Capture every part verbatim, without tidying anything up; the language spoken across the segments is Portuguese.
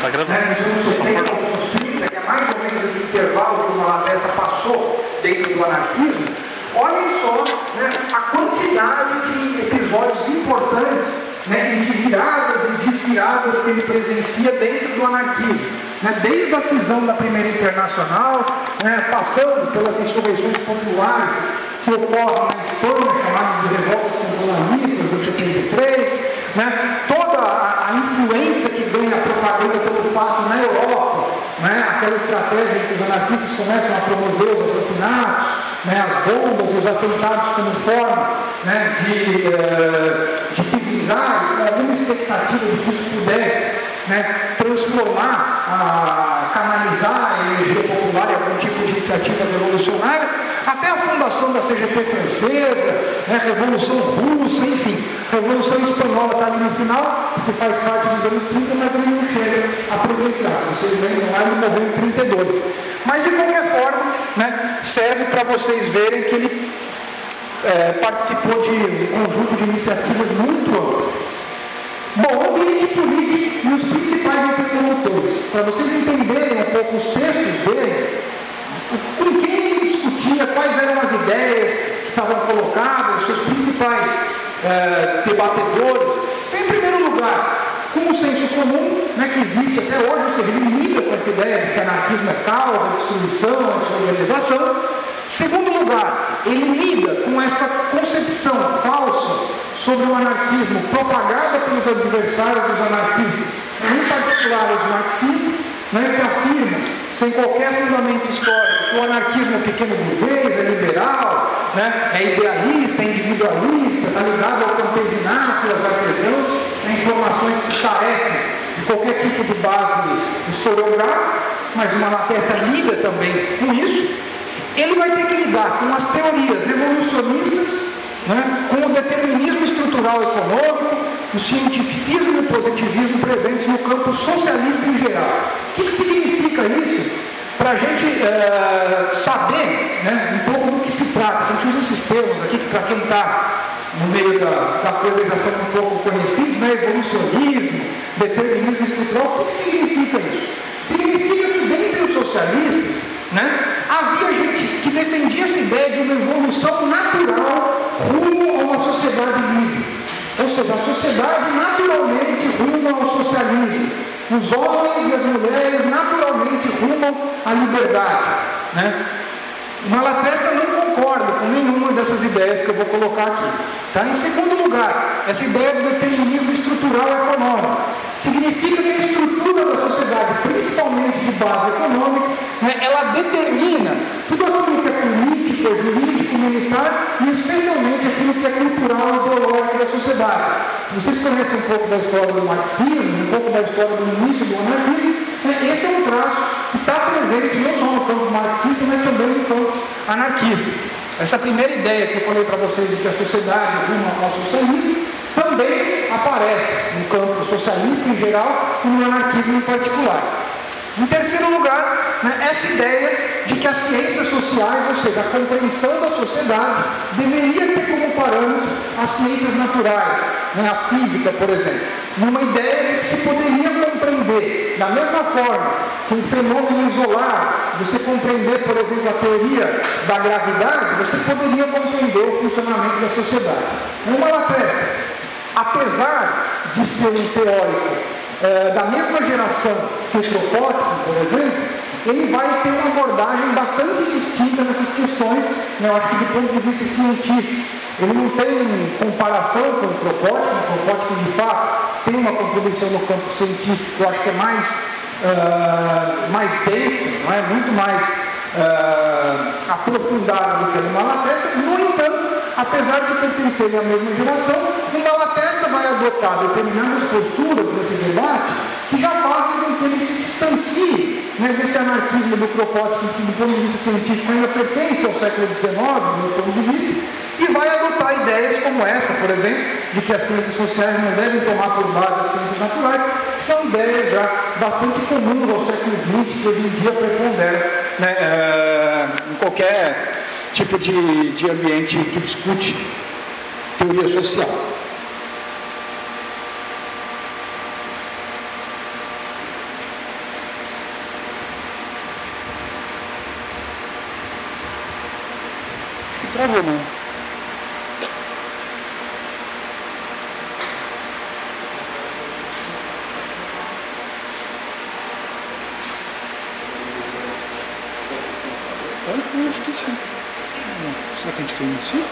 Tá gravando. Né, nos anos setenta, nos anos trinta, que é mais ou menos esse intervalo que o Malatesta passou dentro do anarquismo, olhem só, né, a quantidade de episódios importantes, né, e de viradas e desviradas que ele presencia dentro do anarquismo. Né, desde a cisão da Primeira Internacional, né, passando pelas insurreições populares que ocorrem na Espanha, chamada de revoltas cantonalistas de setenta e três, né, toda a, a influência que ganha a propaganda pelo fato na Europa, né, aquela estratégia em que os anarquistas começam a promover os assassinatos, né, as bombas, os atentados como forma, né, de, uh, de se vingar, com alguma expectativa de que isso pudesse, né, transformar, a, canalizar a energia popular em algum tipo de iniciativa revolucionária, até a fundação da C G T francesa, né, Revolução Russa, enfim, Revolução Espanhola está ali no final, porque faz parte dos anos trinta, mas ele não chega a presenciar. Se vocês lembram lá, ele morreu em trinta e dois. Mas, de qualquer forma, né, serve para vocês verem que ele é, participou de um conjunto de iniciativas muito amplo. Bom, o ambiente político e os principais interlocutores, para vocês entenderem um pouco os textos dele, com quem ele discutia, quais eram as ideias que estavam colocadas, os seus principais é, debatedores. Então, em primeiro lugar, com o senso comum, né, que existe até hoje, ou seja, ele lida com essa ideia de que anarquismo é causa, destruição, desorganização. Segundo lugar, ele lida com essa concepção falsa sobre o anarquismo propagada pelos adversários dos anarquistas, em particular os marxistas, né, que afirmam, sem qualquer fundamento histórico, que o anarquismo é pequeno burguês, é liberal, né, é idealista, é individualista, está ligado ao campesinato, aos artesãos, né, informações que carecem de qualquer tipo de base historiográfica, mas o Malatesta lida também com isso. Ele vai ter que lidar com as teorias evolucionistas, né, com o determinismo estrutural econômico, o cientificismo e o positivismo presentes no campo socialista em geral. O que, que significa isso? Para a gente é, saber, né, um pouco do que se trata. A gente usa esses termos aqui que, para quem está no meio da, da coisa, já são um pouco conhecidos, né, evolucionismo, determinismo estrutural. O que, que significa isso? Significa que dentre os socialistas, né, havia gente que defendia essa ideia de uma evolução natural rumo a uma sociedade livre. Ou seja, a sociedade naturalmente rumo ao socialismo. Os homens e as mulheres naturalmente rumam à liberdade. Né? O Malatesta não concorda com nenhuma dessas ideias que eu vou colocar aqui. Tá? Em segundo lugar, essa ideia do determinismo estrutural econômico significa que a estrutura da sociedade, principalmente de base econômica, né, ela determina tudo aquilo que é político, é jurídico, militar e especialmente aquilo que é cultural e ideológico da sociedade. Se vocês conhecem um pouco da história do marxismo, um pouco da história do início do anarquismo, né, esse é um traço que está presente não só no campo marxista, mas também no campo anarquista. Essa primeira ideia que eu falei para vocês de que a sociedade ruma ao socialismo também aparece no campo socialista em geral e no anarquismo em particular. Em terceiro lugar, né, essa ideia de que as ciências sociais, ou seja, a compreensão da sociedade, deveria ter como parâmetro as ciências naturais, né, a física, por exemplo. Numa ideia de que se poderia compreender, da mesma forma que um fenômeno isolado, você compreender, por exemplo, a teoria da gravidade, você poderia compreender o funcionamento da sociedade. É uma Malatesta, apesar de ser um teórico É, da mesma geração que o Kropotkin, por exemplo, ele vai ter uma abordagem bastante distinta nessas questões, né, eu acho que do ponto de vista científico. Ele não tem comparação com o Kropotkin, o Kropotkin de fato tem uma contribuição no campo científico que eu acho que é mais, uh, mais densa, não é? Muito mais uh, aprofundada do que a do Malatesta. No entanto, apesar de pertencerem à mesma geração, o Malatesta vai adotar determinadas posturas nesse debate que já fazem com que ele se distancie, né, desse anarquismo do Kropotkin, que do ponto de vista científico ainda pertence ao século dezenove, do meu ponto de vista, e vai adotar ideias como essa, por exemplo, de que as ciências sociais não devem tomar por base as ciências naturais, que são ideias já bastante comuns ao século vinte, que hoje em dia preponderam, né, é, em qualquer tipo de, de ambiente que discute teoria social. favor, mano. Eu acho que sim. Será que a gente quer iniciar?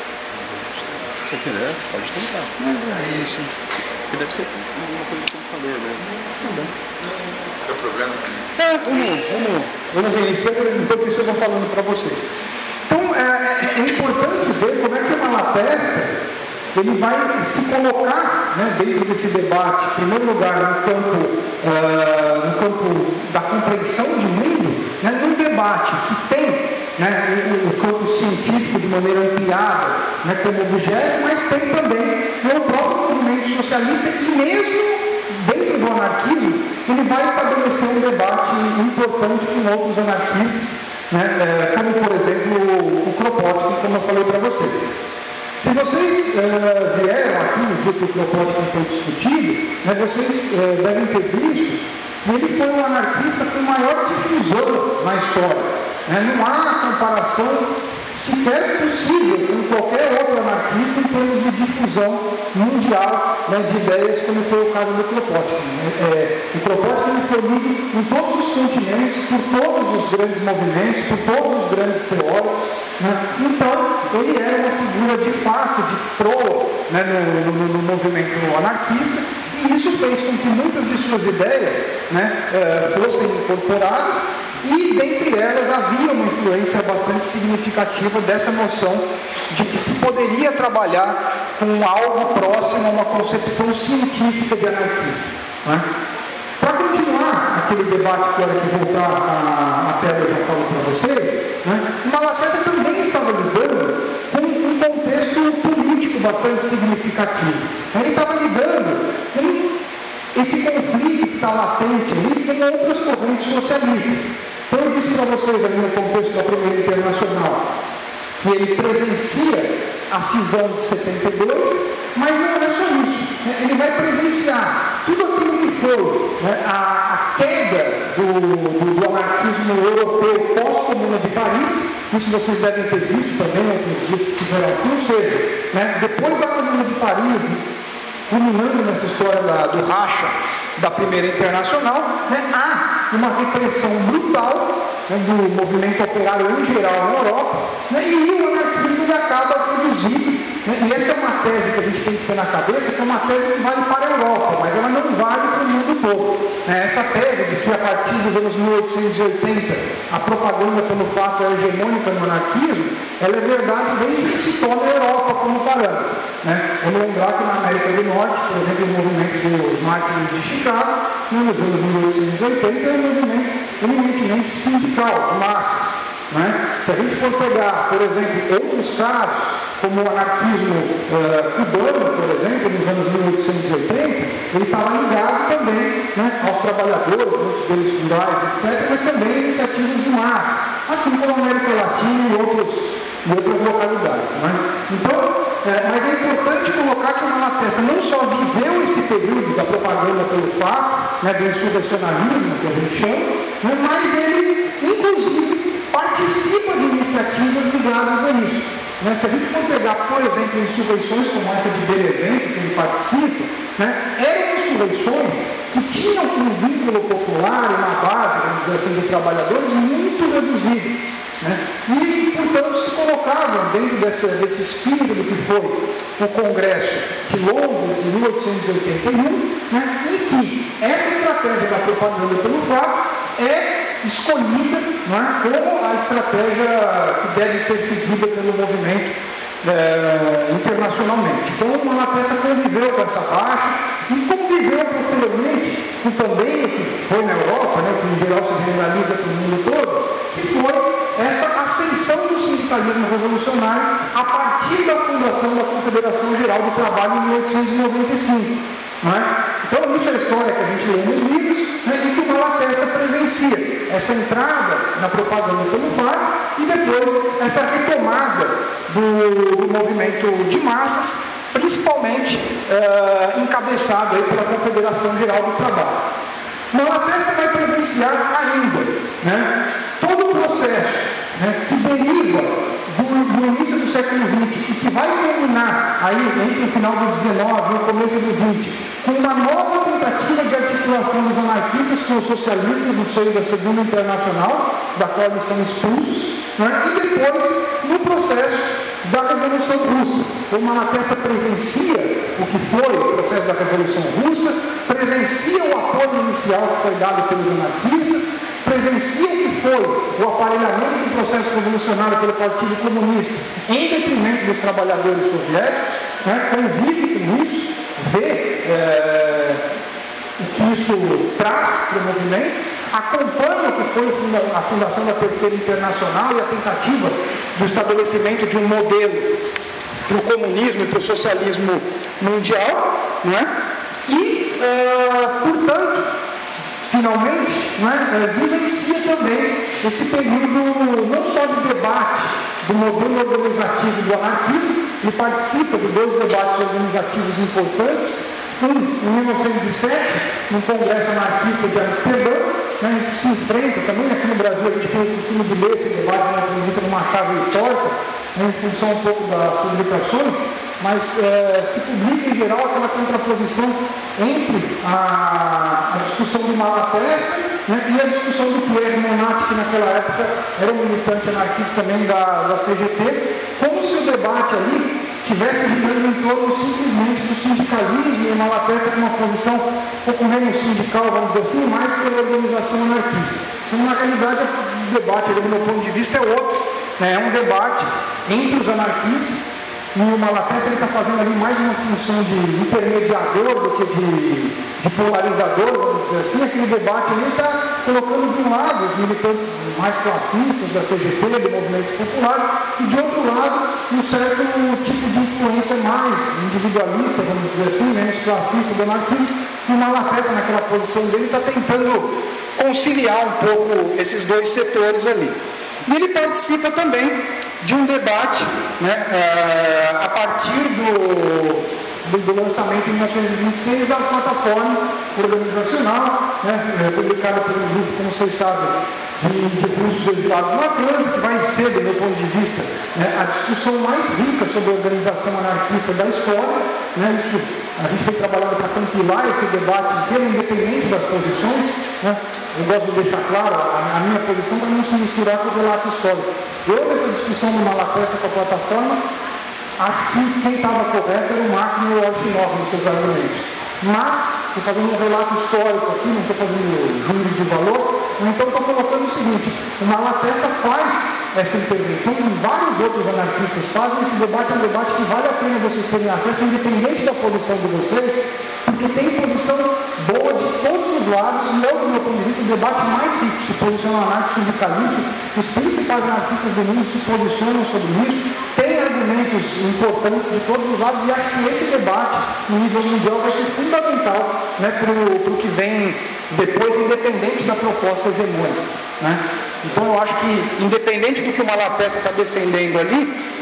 Se você quiser, pode tentar. Não, é isso. Que deve ser alguma coisa do computador, né? Tá bom. Tem problema? É, vamos, vamos, vamos reiniciar, enquanto isso eu vou falando para vocês. Então, é, é importante ver como é que o Malatesta ele vai se colocar, né, dentro desse debate, em primeiro lugar, no campo, uh, no campo da compreensão de mundo, né, num debate que tem, né, o, o campo científico de maneira ampliada, né, como objeto, mas tem também, né, o próprio movimento socialista, e mesmo dentro do anarquismo, ele vai estabelecer um debate importante com outros anarquistas, né, como, por exemplo, o, o Kropotkin, como eu falei para vocês. Se vocês uh, vieram aqui no dia que o Kropotkin foi discutido, né, vocês uh, devem ter visto que ele foi um anarquista com maior difusão na história. Né? Não há comparação sequer possível com qualquer outro anarquista em termos de difusão mundial, né, de ideias, como foi o caso do Kropotkin. É, o Kropotkin ele foi lido em todos os continentes, por todos os grandes movimentos, por todos os grandes teóricos. Né? Então, ele era uma figura de fato, de proa, né, no, no, no movimento anarquista, e isso fez com que muitas de suas ideias, né, eh, fossem incorporadas, e dentre elas havia uma influência bastante significativa dessa noção de que se poderia trabalhar com algo próximo a uma concepção científica de anarquismo. Né? Para continuar aquele debate que, a hora que voltar a, a tela eu já falo para vocês, né, o Malatesta também estava lidando com um contexto político bastante significativo. Ele estava lidando com esse conflito que está latente ali com outras correntes socialistas. Então eu disse para vocês ali no contexto da Primeira Internacional que ele presencia a cisão de setenta e dois, mas não é só isso. Né? Ele vai presenciar tudo aquilo que foi, né, a, a queda do, do, do anarquismo europeu pós-Comuna de Paris. Isso vocês devem ter visto também outros dias que tiveram aqui. Ou seja, né, depois da Comuna de Paris, culminando nessa história da, do racha da Primeira Internacional, né, há uma repressão brutal, né, do movimento operário em geral na Europa, né, e o anarquismo ele acaba reduzido. Né, e essa é uma tese que a gente tem que ter na cabeça, que é uma tese que vale para a Europa, mas ela não vale para o mundo todo. Né, essa tese de que a partir dos anos mil oitocentos e oitenta a propaganda pelo fato é hegemônica no anarquismo, ela é verdade desde que se toma a Europa como parâmetro. Né? Vamos lembrar que na América do Norte, por exemplo, o movimento dos mártires de Chicago, né, nos anos mil oitocentos e oitenta, é um movimento eminentemente sindical, de massas. Né? Se a gente for pegar, por exemplo, outros casos, como o anarquismo uh, cubano, por exemplo, nos anos mil oitocentos e oitenta, ele estava ligado também, né, aos trabalhadores, muitos deles rurais, etcétera, mas também a iniciativas de massa, assim como a América Latina e outros, e outras localidades. Né? Então, é, mas é importante colocar que o Malatesta não só viveu esse período da propaganda pelo fato, né, do insurrecionalismo, que a gente chama, né, mas ele, inclusive, participa de iniciativas ligadas a isso. Né? Se a gente for pegar, por exemplo, insurreições como essa de Benevento, que ele participa, né, eram insurreições que tinham um vínculo popular e uma base, vamos dizer assim, de trabalhadores muito reduzido. Né? E, portanto, se colocavam dentro dessa, desse espírito do que foi o Congresso de Londres de mil oitocentos e oitenta e um, né, em que essa estratégia da propaganda pelo fato é escolhida, né, como a estratégia que deve ser seguida pelo movimento é, internacionalmente. Então o Malatesta conviveu com essa baixa e conviveu posteriormente com também o que foi na Europa, né, que em geral se generaliza para o mundo todo, que foi essa ascensão do sindicalismo revolucionário a partir da fundação da Confederação Geral do Trabalho em mil oitocentos e noventa e cinco. Não é? Então isso é a história que a gente lê nos livros, né, e que o Malatesta presencia essa entrada na propaganda pelo fato e depois essa retomada do, do movimento de massas, principalmente uh, encabeçado aí pela Confederação Geral do Trabalho. Malatesta vai presenciar ainda, né, todo o processo, né, que deriva do, do início do século vinte e que vai culminar aí entre o final do dezenove e o começo do vinte, com uma nova tentativa de articulação dos anarquistas com os socialistas no seio da Segunda Internacional, da qual eles são expulsos, né? E depois no processo da Revolução Russa. O Malatesta presencia o que foi o processo da Revolução Russa, presencia o apoio inicial que foi dado pelos anarquistas, presencia o que foi o aparelhamento do processo revolucionário pelo Partido Comunista em detrimento dos trabalhadores soviéticos, né? Convive com isso, vê é, o que isso traz para o movimento, acompanha o que foi a fundação da Terceira Internacional e a tentativa do estabelecimento de um modelo para o comunismo e para o socialismo mundial, né? E, uh, portanto, finalmente, né, vivencia também esse período não só de debate do modelo organizativo do anarquismo, ele participa de dois debates organizativos importantes, um em mil novecentos e sete, no Congresso Anarquista de Amsterdã, né, que se enfrenta, também aqui no Brasil a gente tem o costume de ler esse debate na vista numa chave torta, né, em função um pouco das publicações, mas é, se publica em geral aquela contraposição entre a, a discussão do Malatesta, né, e a discussão do Pierre Monat, que naquela época era um militante anarquista também da, da C G T, como se o debate ali tivesse girando em torno simplesmente do sindicalismo e o Malatesta com uma posição um pouco menos sindical, vamos dizer assim, mais pela organização anarquista. Então, na realidade, o debate, ali, do meu ponto de vista, é outro, né? É um debate entre os anarquistas, e o Malatesta está fazendo ali mais uma função de intermediador do que de, de polarizador, vamos dizer assim. Aquele debate ali está colocando de um lado os militantes mais classistas da C G T, do movimento popular, e de outro lado um certo tipo de influência mais individualista, vamos dizer assim, menos classista do anarquismo. E o Malatesta, naquela posição dele, está tentando conciliar um pouco esses dois setores ali. E ele participa também de um debate, né, é, a partir do, do, do lançamento em mil novecentos e vinte e seis da plataforma organizacional, né, publicada por um grupo, como vocês sabem, de, de russos exilados na França, que vai ser, do meu ponto de vista, né, a discussão mais rica sobre a organização anarquista da história. Né, isso, a gente tem trabalhado para compilar esse debate inteiro, independente das posições. Né. Eu gosto de deixar claro a, a minha posição para não se misturar com o relato histórico. Eu, nessa discussão do Malatesta com a plataforma, acho que quem estava correto era o Martin e o Olchinov nos seus argumentos. Mas, estou fazendo um relato histórico aqui, não estou fazendo juízo de valor, então estou colocando o seguinte: o Malatesta faz essa intervenção e vários outros anarquistas fazem. Esse debate é um debate que vale a pena vocês terem acesso, independente da posição de vocês, porque tem posição boa de todos os lados, e eu, do meu ponto de vista, o debate mais rico se posicionam anarco-sindicalistas, os principais anarquistas do mundo se posicionam sobre isso, tem argumentos importantes de todos os lados, e acho que esse debate, no nível mundial, vai ser fundamental, né, para o que vem depois, independente da proposta hegemônica. Né? Então, eu acho que, independente do que o Malatesta está defendendo ali,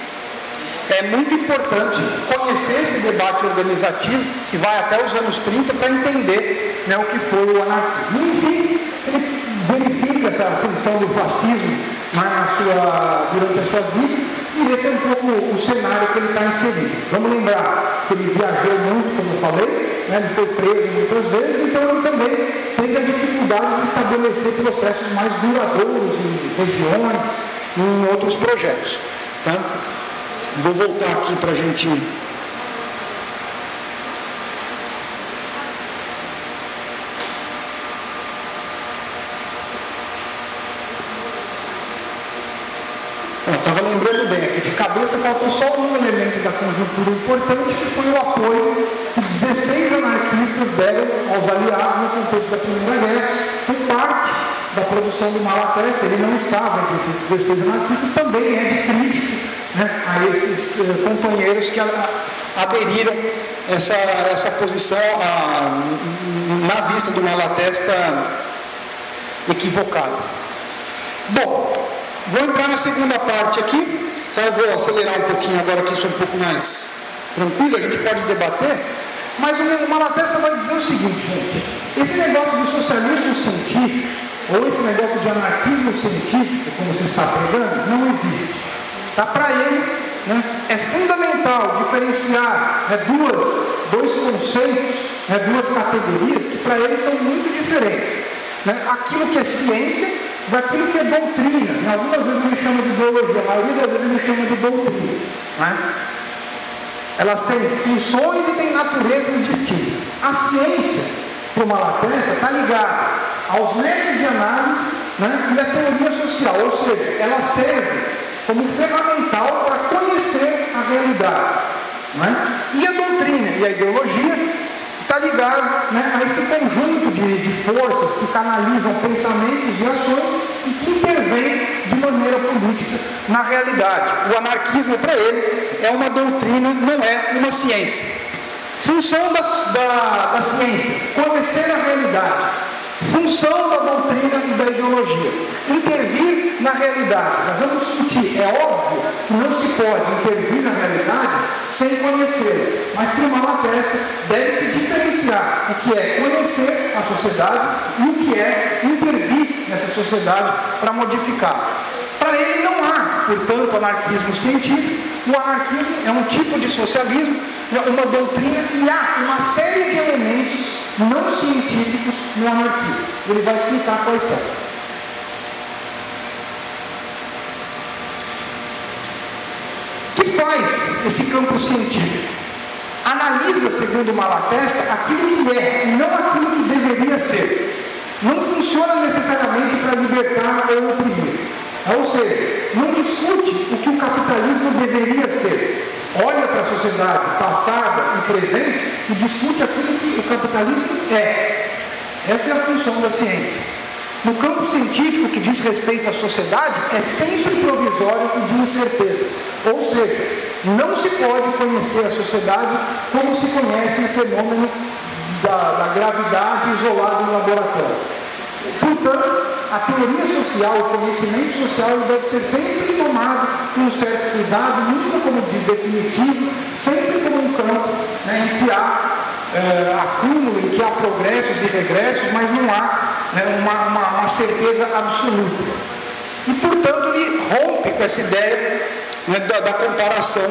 é muito importante conhecer esse debate organizativo, que vai até os anos trinta, para entender, né, o que foi o anarquismo. Enfim, ele verifica essa ascensão do fascismo, né, na sua, durante a sua vida, e esse é um pouco o cenário que ele está inserido. Vamos lembrar que ele viajou muito, como eu falei, né, ele foi preso muitas vezes, então ele também teve a dificuldade de estabelecer processos mais duradouros em regiões e em outros projetos. Tá? Vou voltar aqui para a gente... Estava lembrando bem aqui, de cabeça faltou só um elemento da conjuntura importante, que foi o apoio que dezesseis anarquistas deram aos aliados no contexto da Primeira Guerra, por parte da produção do Malatesta. Ele não estava entre esses dezesseis anarquistas, também é de crítica, né, a esses uh, companheiros que a, a, aderiram a essa, essa posição a, na vista do Malatesta equivocado. Bom, vou entrar na segunda parte aqui, tá? Eu vou acelerar um pouquinho agora, que isso é um pouco mais tranquilo, a gente pode debater, mas o Malatesta vai dizer o seguinte, gente: esse negócio de socialismo científico, ou esse negócio de anarquismo científico, como você está pregando, não existe. Tá? Para ele, né, é fundamental diferenciar, né, duas, dois conceitos, né, duas categorias que para ele são muito diferentes. Né? Aquilo que é ciência daquilo que é doutrina. Né? Algumas vezes ele chama de ideologia, a maioria das vezes ele chama de doutrina. Né? Elas têm funções e têm naturezas distintas. A ciência, para o Malatesta, está ligada aos métodos de análise, né, e a teoria social, ou seja, ela serve como ferramental para conhecer a realidade. Né? E a doutrina e a ideologia está ligado, né, a esse conjunto de, de forças que canalizam pensamentos e ações e que intervêm de maneira política na realidade. O anarquismo, para ele, é uma doutrina, não é uma ciência. Função da, da, da ciência, conhecer a realidade. Função da doutrina e da ideologia, intervir na realidade. Nós vamos discutir, é óbvio que não se pode intervir na realidade sem conhecer, mas para o Malatesta deve-se diferenciar o que é conhecer a sociedade e o que é intervir nessa sociedade para modificar. Para ele não há, portanto, anarquismo científico. O anarquismo é um tipo de socialismo, uma doutrina, e há uma série de elementos não científicos no anarquismo. Ele vai explicar quais são. O que faz esse campo científico? Analisa, segundo Malatesta, aquilo que é e não aquilo que deveria ser. Não funciona necessariamente para libertar ou oprimir. Ou seja, não discute o que o capitalismo deveria ser. Olha para a sociedade passada e presente e discute aquilo que o capitalismo é. Essa é a função da ciência. No campo científico, que diz respeito à sociedade, é sempre provisório e de incertezas. Ou seja, não se pode conhecer a sociedade como se conhece o fenômeno da, da gravidade isolado em laboratório. Portanto, a teoria social, o conhecimento social, ele deve ser sempre tomado com um certo cuidado, nunca como de definitivo, sempre como um campo, né, em que há é, acúmulo, em que há progressos e regressos, mas não há, né, uma, uma, uma certeza absoluta. E, portanto, ele rompe com essa ideia, né, da, da comparação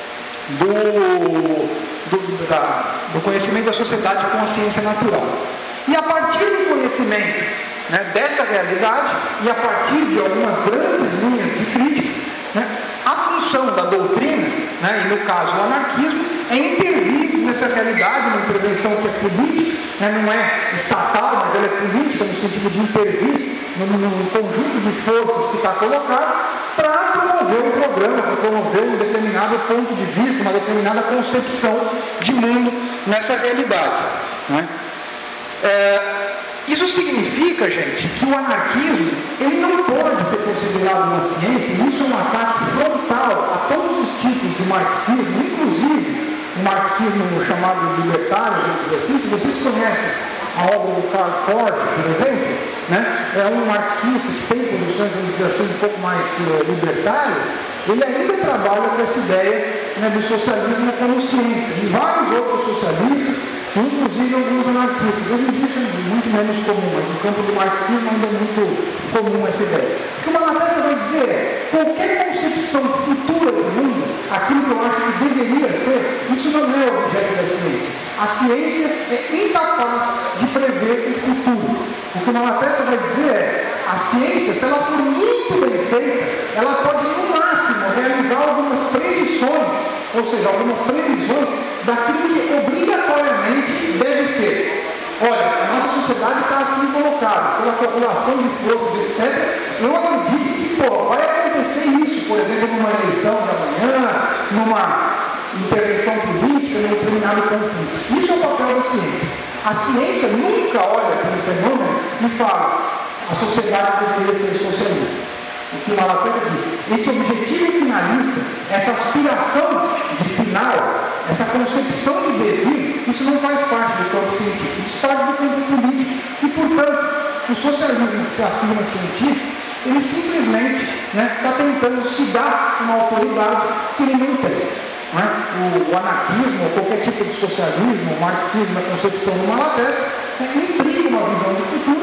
do, do, da, do conhecimento da sociedade com a ciência natural. E a partir do conhecimento, né, dessa realidade, e a partir de algumas grandes linhas de crítica, né, a função da doutrina, né, e no caso o anarquismo, é intervir nessa realidade, uma intervenção que é política, né, não é estatal, mas ela é política no sentido de intervir no, no conjunto de forças que está colocado para promover um programa, para promover um determinado ponto de vista, uma determinada concepção de mundo nessa realidade. Né? É, isso significa, gente, que o anarquismo ele não pode ser considerado uma ciência, e isso é um ataque frontal a todos os tipos de marxismo, inclusive o marxismo chamado libertário, vamos dizer assim. Se vocês conhecem a obra do Karl Korsch, por exemplo, né, é um marxista que tem posições, vamos dizer assim, um pouco mais uh, libertárias. Ele ainda trabalha com essa ideia, né, do socialismo como ciência, e vários outros socialistas, inclusive alguns anarquistas. Hoje em dia isso é muito menos comum, mas no campo do marxismo ainda é muito comum essa ideia. O que o Malatesta vai dizer é: qualquer concepção futura do mundo, aquilo que eu acho que deveria ser, isso não é objeto da ciência. A ciência é incapaz de prever o futuro. O que o Malatesta vai dizer é: a ciência, se ela for muito bem feita, ela pode no máximo realizar algumas predições, ou seja, algumas previsões daquilo que obrigatoriamente deve ser. Olha, a nossa sociedade está assim colocada, pela população de forças, etcétera. Eu acredito que, pô, vai acontecer isso, por exemplo, numa eleição de amanhã, numa intervenção política, num determinado conflito. Isso é o papel da ciência. A ciência nunca olha para o fenômeno e fala: a sociedade deveria ser socialista. O que o Malatesta diz, esse objetivo finalista, essa aspiração de final, essa concepção de devir, isso não faz parte do campo científico, isso faz parte do campo político. E, portanto, o socialismo que se afirma científico, ele simplesmente está, né, tentando se dar uma autoridade que ele não tem. Né? O, o anarquismo, ou qualquer tipo de socialismo, o marxismo, a concepção do Malatesta, né, implica uma visão do futuro, e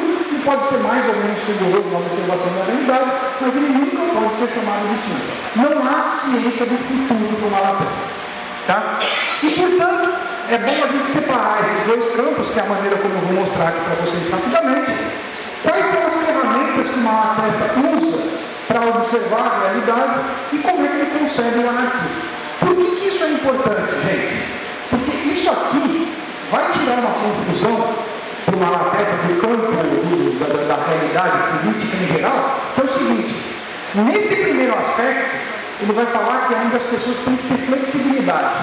pode ser mais ou menos rigoroso na observação da realidade, mas ele nunca pode ser chamado de ciência. Não há ciência do futuro para o Malatesta. Tá? E, portanto, é bom a gente separar esses dois campos, que é a maneira como eu vou mostrar aqui para vocês rapidamente. Quais são as ferramentas que o Malatesta usa para observar a realidade e como é que ele concebe o anarquismo. Por que, que isso é importante, gente? Porque isso aqui vai tirar uma confusão para o Malatesta do campo do, da, da realidade política em geral, que é o seguinte: nesse primeiro aspecto, ele vai falar que ainda as pessoas têm que ter flexibilidade.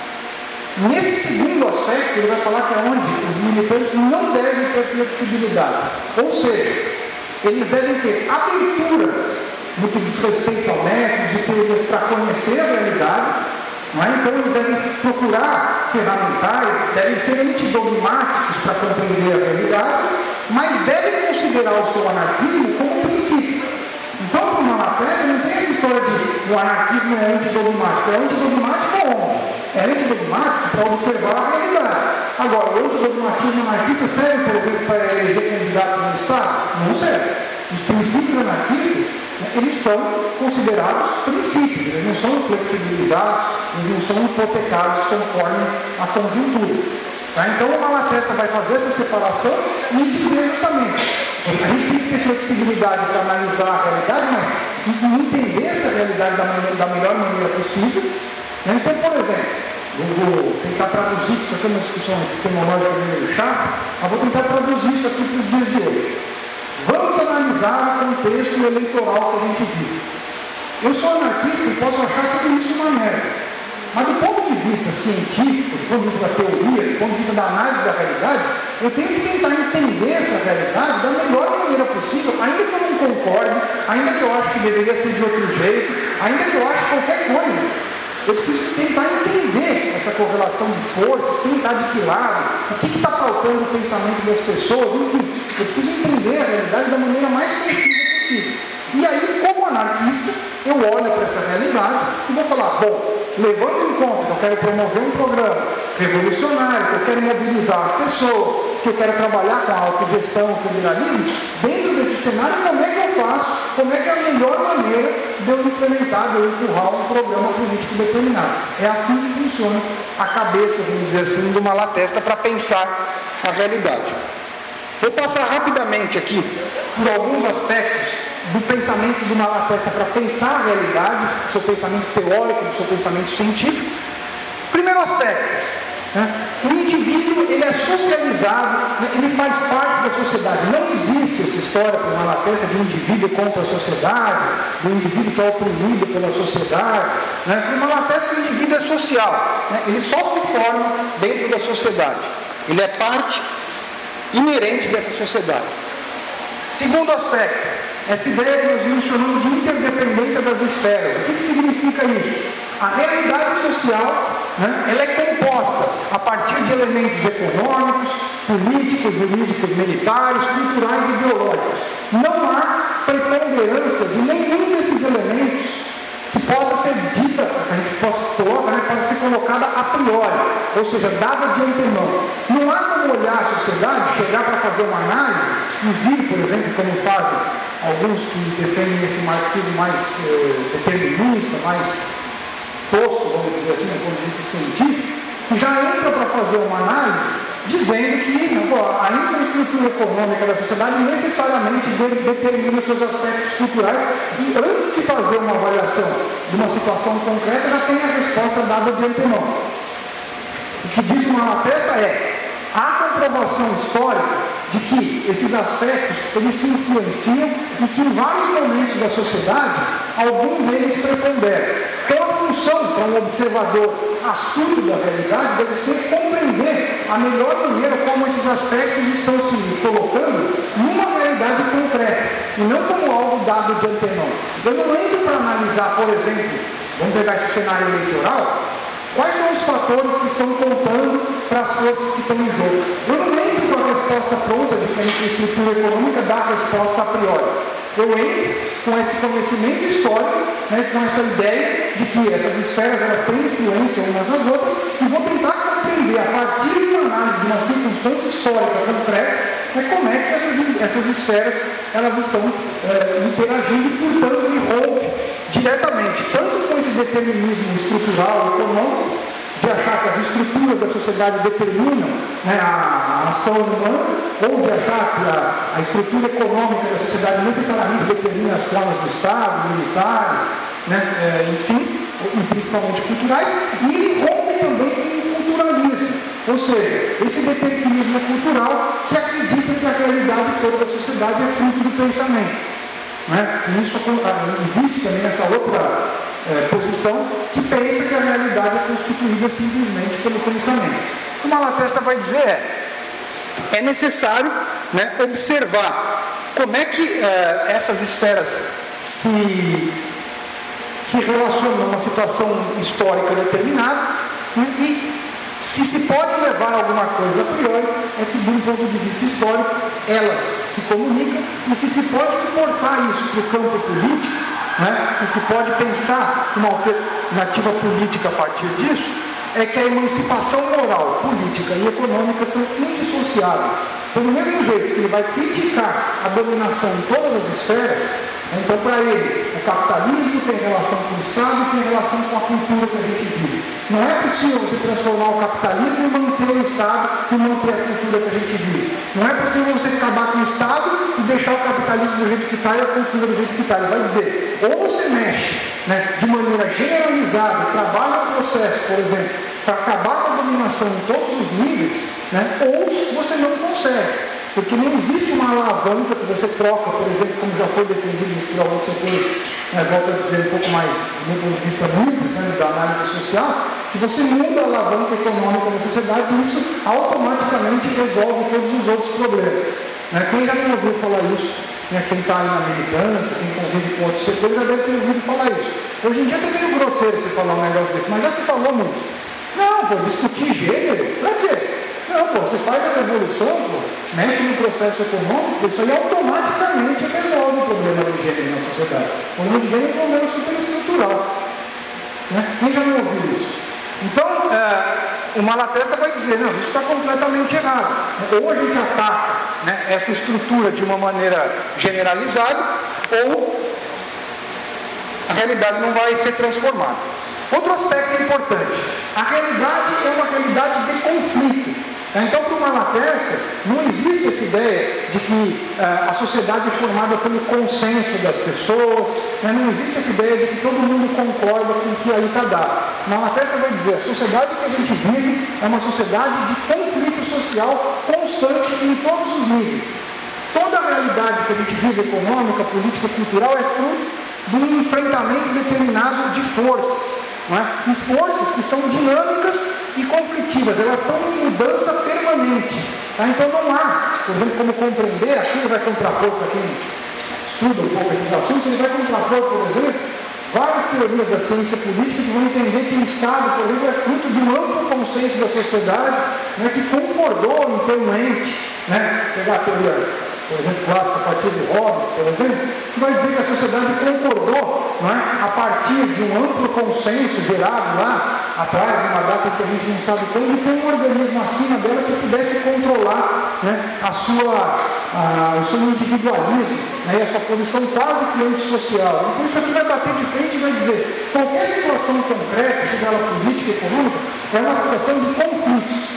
Nesse segundo aspecto, ele vai falar que é onde os militantes não devem ter flexibilidade. Ou seja, eles devem ter abertura no que diz respeito a métodos e teorias para conhecer a realidade, não é? Então eles devem procurar ferramentais, devem ser antidogmáticos para compreender a realidade, mas devem considerar o seu anarquismo como princípio. Então, para o Malatesta, não tem essa história de o anarquismo é antidogmático. É antidogmático aonde? É antidogmático para observar a realidade. Agora, o antidogmatismo anarquista serve, por exemplo, para eleger candidato no Estado? Não serve. Os princípios anarquistas, eles são considerados princípios, eles não são flexibilizados, eles não são hipotecados conforme a conjuntura. Tá? Então o Malatesta vai fazer essa separação e dizer justamente, a gente tem que ter flexibilidade para analisar a realidade, mas e entender essa realidade da, da melhor maneira possível. Né? Então, por exemplo, eu vou tentar traduzir, isso aqui é uma discussão epistemológica meio chata, mas vou tentar traduzir isso aqui para os dias de hoje. Vamos analisar o contexto eleitoral que a gente vive. Eu sou anarquista e posso achar tudo isso uma merda. Mas do ponto de vista científico, do ponto de vista da teoria, do ponto de vista da análise da realidade, eu tenho que tentar entender essa realidade da melhor maneira possível, ainda que eu não concorde, ainda que eu ache que deveria ser de outro jeito, ainda que eu ache qualquer coisa. Eu preciso tentar entender essa correlação de forças, quem está de que lado, o que está pautando o pensamento das pessoas, enfim, eu preciso entender a realidade da maneira mais precisa possível. E aí, como anarquista, eu olho para essa realidade e vou falar, bom, levando em conta que eu quero promover um programa revolucionário, que eu quero mobilizar as pessoas, que eu quero trabalhar com a autogestão, o federalismo, dentro desse cenário, como é que eu faço, como é que é a melhor maneira de eu implementar, de eu empurrar um programa político determinado. É assim que funciona a cabeça, vamos dizer assim, do Malatesta para pensar a realidade. Vou passar rapidamente aqui por alguns aspectos do pensamento do Malatesta para pensar a realidade, do seu pensamento teórico, do seu pensamento científico. Primeiro aspecto, né? O indivíduo ele é socializado, né? Ele faz parte da sociedade. Não existe essa história para o Malatesta de um indivíduo contra a sociedade, do indivíduo que é oprimido pela sociedade. Né? Para o Malatesta o indivíduo é social, né? Ele só se forma dentro da sociedade. Ele é parte inerente dessa sociedade. Segundo aspecto, essa ideia que nós vimos chamando de interdependência das esferas. O que, que significa isso? A realidade social, né, ela é composta a partir de elementos econômicos, políticos, jurídicos, militares, culturais e biológicos. Não há preponderância de nenhum desses elementos que possa ser dita, que a gente possa, coloca, né, possa ser colocada a priori, ou seja, dada de antemão. Não há como olhar a sociedade, chegar para fazer uma análise e vir, por exemplo, como fazem alguns que defendem esse marxismo mais eh, determinista, mais tosco, vamos dizer assim, do ponto de vista científico, que já entra para fazer uma análise dizendo que não, a infraestrutura econômica da sociedade necessariamente de, determina os seus aspectos culturais e antes de fazer uma avaliação de uma situação concreta já tem a resposta dada de antemão. O que diz o Malatesta é: há comprovação histórica de que esses aspectos eles se influenciam e que em vários momentos da sociedade algum deles prepondera. Então a função para um observador astuto da realidade deve ser compreender a melhor maneira como esses aspectos estão se colocando numa realidade concreta e não como algo dado de antemão. Eu não entro para analisar, por exemplo, vamos pegar esse cenário eleitoral, quais são os fatores que estão contando para as forças que estão em jogo. Eu não entro com a resposta pronta de que a infraestrutura econômica dá a resposta a priori. Eu entro com esse conhecimento histórico, né, com essa ideia de que essas esferas elas têm influência umas nas outras e vou tentar compreender entender, a partir de uma análise de uma circunstância histórica concreta, é como é que essas, essas esferas elas estão é, interagindo e, portanto, ele rompe diretamente, tanto com esse determinismo estrutural, econômico, de achar que as estruturas da sociedade determinam, né, a, a ação humana, ou de achar que a, a estrutura econômica da sociedade necessariamente determina as formas do Estado, militares, né, é, enfim, e principalmente culturais, e ele rompe também com o culturalismo, ou seja, esse determinismo cultural que acredita que a realidade toda da sociedade é fruto do pensamento. Né? E isso, existe também essa outra é, posição que pensa que a realidade é constituída simplesmente pelo pensamento. O que Malatesta vai dizer é, é necessário, né, observar como é que é, essas esferas se, se relacionam numa situação histórica determinada, né, e se se pode levar alguma coisa a priori, é que, de um ponto de vista histórico, elas se comunicam, e se se pode importar isso para o campo político, né, se se pode pensar uma alternativa política a partir disso, é que a emancipação moral, política e econômica são indissociáveis. Pelo mesmo jeito que ele vai criticar a dominação em todas as esferas, então, para ele, o capitalismo tem relação com o Estado e tem relação com a cultura que a gente vive. Não é possível você transformar o capitalismo e manter o Estado e manter a cultura que a gente vive. Não é possível você acabar com o Estado e deixar o capitalismo do jeito que está e a cultura do jeito que está. Ele vai dizer, ou você mexe, né, de maneira generalizada, trabalha o processo, por exemplo, para acabar com a dominação em todos os níveis, né, ou você não consegue. Porque não existe uma alavanca que você troca, por exemplo, como já foi defendido por alguns setores, né, volto a dizer, um pouco mais do ponto de vista núcleos, né, da análise social, que você muda a alavanca econômica na sociedade e isso automaticamente resolve todos os outros problemas. Né? Quem já não ouviu falar isso, né, quem está aí na militância, quem convive com outros setores, já deve ter ouvido falar isso. Hoje em dia é meio grosseiro você falar um negócio desse, mas já se falou muito. Não, pô, discutir gênero, pra quê? Não, pô, você faz a revolução, pô, mexe no processo econômico, isso aí automaticamente resolve o problema de gênero na sociedade. O problema de gênero é um problema superestrutural. Né? Quem já não ouviu isso? Então, é, o Malatesta vai dizer, não, isso está completamente errado. Ou a gente ataca, né, essa estrutura de uma maneira generalizada, ou a realidade não vai ser transformada. Outro aspecto importante, a realidade é uma realidade de conflito. Então, para o Malatesta, não existe essa ideia de que uh, a sociedade é formada pelo consenso das pessoas, né? Não existe essa ideia de que todo mundo concorda com o que aí está dado. O Malatesta vai dizer, a sociedade que a gente vive é uma sociedade de conflito social constante em todos os níveis. Toda a realidade que a gente vive, econômica, política, cultural, é fruto de um enfrentamento determinado de forças. Não é? E forças que são dinâmicas e conflitivas, elas estão em mudança permanente. Tá? Então não há, por exemplo, como compreender, aqui ele vai contrapor para quem estuda um pouco esses assuntos, ele vai contrapor, por exemplo, várias teorias da ciência política que vão entender que o Estado, por exemplo, é fruto de um amplo consenso da sociedade, né, que concordou em ter um ente, né, pegar a teoria, por exemplo, clássica, a partir de Hobbes, por exemplo, que vai dizer que a sociedade concordou, não é, a partir de um amplo consenso gerado lá atrás, de uma data que a gente não sabe quando, de ter um organismo acima dela que pudesse controlar, né, a sua, a, o seu individualismo, né, e a sua posição quase que antissocial. Então isso aqui vai bater de frente e vai dizer, qualquer situação concreta, seja ela política ou econômica, é uma situação de conflitos.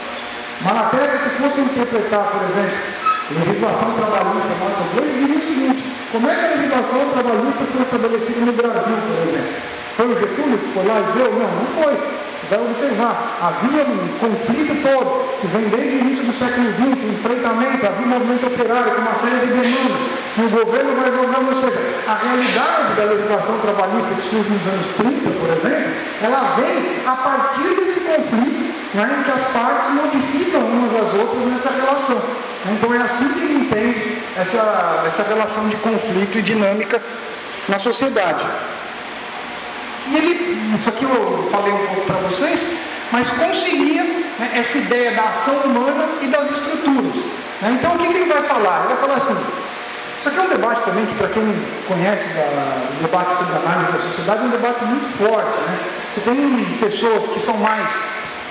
Malatesta, se fosse interpretar, por exemplo, legislação trabalhista, nossa, eu diria o seguinte, como é que a legislação trabalhista foi estabelecida no Brasil, por exemplo? Foi o Getúlio que foi lá e deu? Não, não foi. Vai observar, havia um conflito todo, que vem desde o início do século vinte, um enfrentamento, havia um movimento operário com uma série de demandas, e o governo vai jogando, ou seja, a realidade da legislação trabalhista que surge nos anos trinta, por exemplo, ela vem a partir desse conflito, né, em que as partes modificam umas às outras nessa relação. Então é assim que ele entende essa, essa relação de conflito e dinâmica na sociedade. E ele, isso aqui eu falei um pouco para vocês, mas concilia, né, essa ideia da ação humana e das estruturas. Né? Então o que, que ele vai falar? Ele vai falar assim, isso aqui é um debate também que, para quem conhece o debate sobre a análise da sociedade, é um debate muito forte. Né? Você tem pessoas que são mais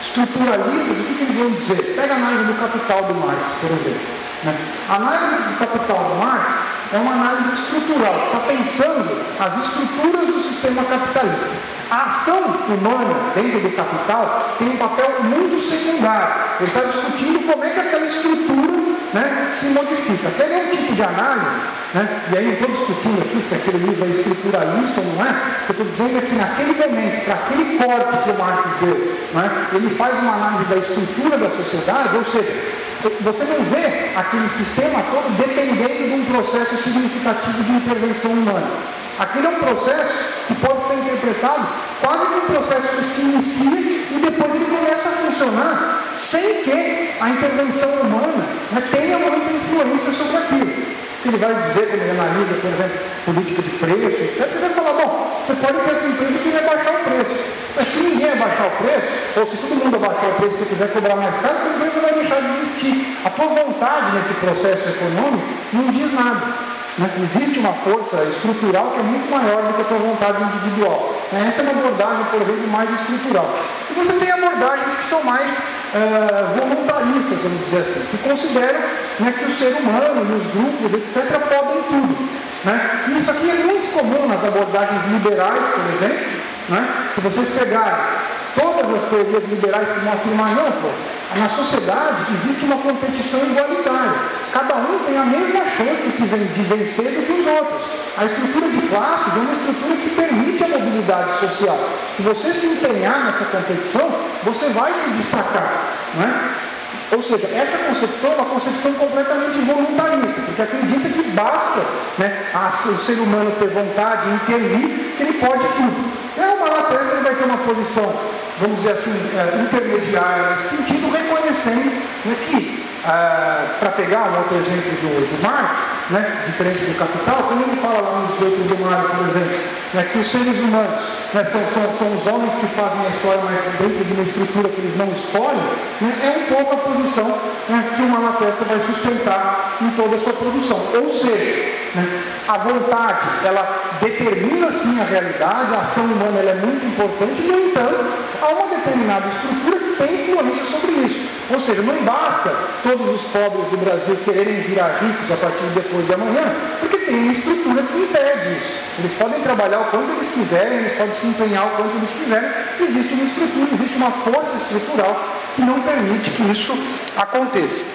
estruturalistas, o que, que eles vão dizer? Você pega a análise do Capital do Marx, por exemplo. Né? A análise do Capital do Marx é uma análise estrutural, está pensando as estruturas do sistema capitalista. A ação humana dentro do capital tem um papel muito secundário. Ele está discutindo como é que aquela estrutura, né, se modifica. Aquele é um tipo de análise, né, e aí não estou discutindo aqui se aquele livro é estruturalista ou não é, eu estou dizendo é que naquele momento, para aquele corte que o Marx deu, né, ele faz uma análise da estrutura da sociedade, ou seja, você não vê aquele sistema todo dependendo de um processo significativo de intervenção humana. Aquele é um processo que pode ser interpretado quase que um processo que se inicia e depois ele começa a funcionar sem que a intervenção humana, né, tenha muita influência sobre aquilo. Ele vai dizer, quando ele analisa, por exemplo, política de preço, etcétera, ele vai falar, bom, você pode ter uma empresa que vai baixar o preço. Mas se ninguém abaixar o preço, ou se todo mundo abaixar o preço e você quiser cobrar mais caro, a empresa vai deixar de existir. A tua vontade nesse processo econômico não diz nada. Né? Existe uma força estrutural que é muito maior do que a tua vontade individual. Né? Essa é uma abordagem, por exemplo, mais estrutural. E você tem abordagens que são mais uh, voluntaristas, vamos dizer assim, que consideram, né, que o ser humano e os grupos, etcétera, podem tudo. Né? E isso aqui é muito comum nas abordagens liberais, por exemplo. Né? Se vocês pegarem todas as teorias liberais que vão afirmar, não, pô, na sociedade existe uma competição igualitária. Cada um tem a mesma chance de vencer do que os outros. A estrutura de classes é uma estrutura que permite a mobilidade social. Se você se empenhar nessa competição, você vai se destacar. Né? Ou seja, essa concepção é uma concepção completamente voluntarista, porque acredita que basta, né, a, o ser humano ter vontade e intervir, que ele pode tudo. É uma Malatesta, ele vai ter uma posição, vamos dizer assim, é, intermediária nesse sentido, reconhecendo, né, que, é, para pegar um outro exemplo do, do Marx, né, diferente do Capital, quando ele fala lá no dezoito de maio, por exemplo, né, que os seres humanos, né, são, são, são os homens que fazem a história, mas dentro de uma estrutura que eles não escolhem, né, é um pouco a posição, né, que o Malatesta vai sustentar em toda a sua produção. Ou seja, né, a vontade, ela determina sim a realidade, a ação humana ela é muito importante, no entanto, há uma determinada estrutura que tem influência sobre isso. Ou seja, não basta todos os pobres do Brasil quererem virar ricos a partir de depois de amanhã, porque tem uma estrutura que impede isso. Eles podem trabalhar o quanto eles quiserem, eles podem se empenhar o quanto eles quiserem, existe uma estrutura, existe uma força estrutural que não permite que isso aconteça.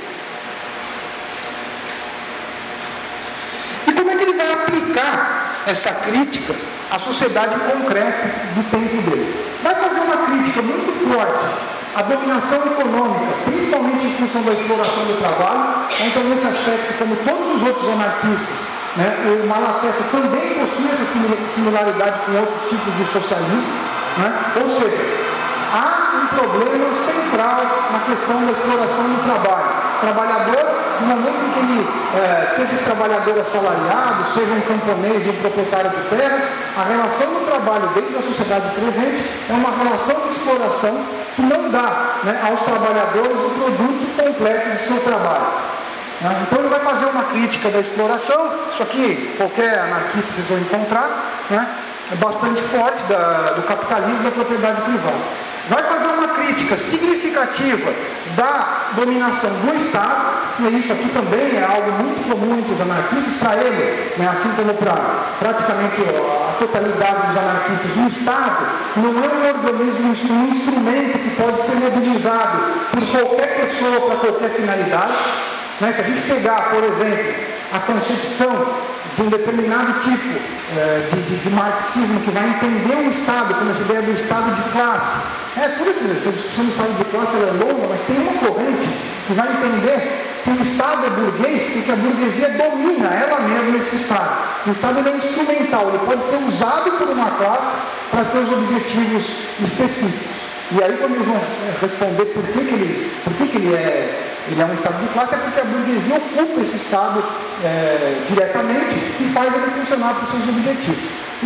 E como é que ele vai aplicar essa crítica à sociedade concreta do tempo dele? Vai fazer uma crítica muito forte à dominação econômica, principalmente em função da exploração do trabalho. Então, nesse aspecto, como todos os outros anarquistas, né, o Malatesta também possui essa similaridade com outros tipos de socialismo. Né? Ou seja, há um problema central na questão da exploração do trabalho. O trabalhador, no momento em que ele, é, seja esse trabalhador assalariado, seja um camponês e um proprietário de terras, a relação do trabalho dentro da sociedade presente é uma relação de exploração que não dá, né, aos trabalhadores o produto completo de seu trabalho. Né? Então ele vai fazer uma crítica da exploração, isso aqui qualquer anarquista vocês vão encontrar, né? É bastante forte da, do capitalismo e da propriedade privada. Vai fazer uma crítica significativa da dominação do Estado, e isso aqui também é algo muito comum entre os anarquistas. Para ele, né, assim como para praticamente a totalidade dos anarquistas, o Estado não é um organismo, um instrumento que pode ser mobilizado por qualquer pessoa para qualquer finalidade. Né? Se a gente pegar, por exemplo, a concepção de um determinado tipo é, de, de, de marxismo que vai entender o Estado como essa ideia do Estado de classe. É, toda essa, essa discussão do Estado de classe ela é longa, mas tem uma corrente que vai entender que o Estado é burguês porque a burguesia domina ela mesma esse Estado. O Estado ele é instrumental, ele pode ser usado por uma classe para seus objetivos específicos. E aí quando eles vão responder por que, que, eles, por que, que ele é Ele é um Estado de classe, é porque a burguesia ocupa esse Estado é, diretamente e faz ele funcionar para os seus objetivos.